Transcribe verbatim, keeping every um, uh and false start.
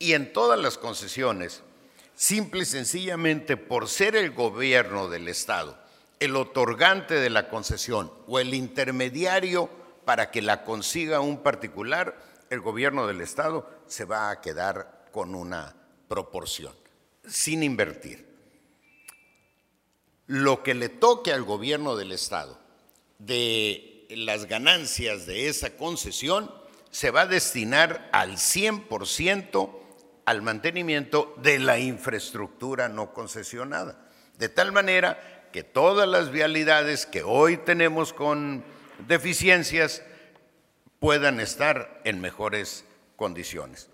Y en todas las concesiones, simple y sencillamente por ser el gobierno del Estado el otorgante de la concesión o el intermediario para que la consiga un particular, el gobierno del Estado se va a quedar con una proporción, sin invertir. Lo que le toque al gobierno del Estado de las ganancias de esa concesión se va a destinar al cien por ciento al mantenimiento de la infraestructura no concesionada, de tal manera que todas las vialidades que hoy tenemos con deficiencias puedan estar en mejores condiciones.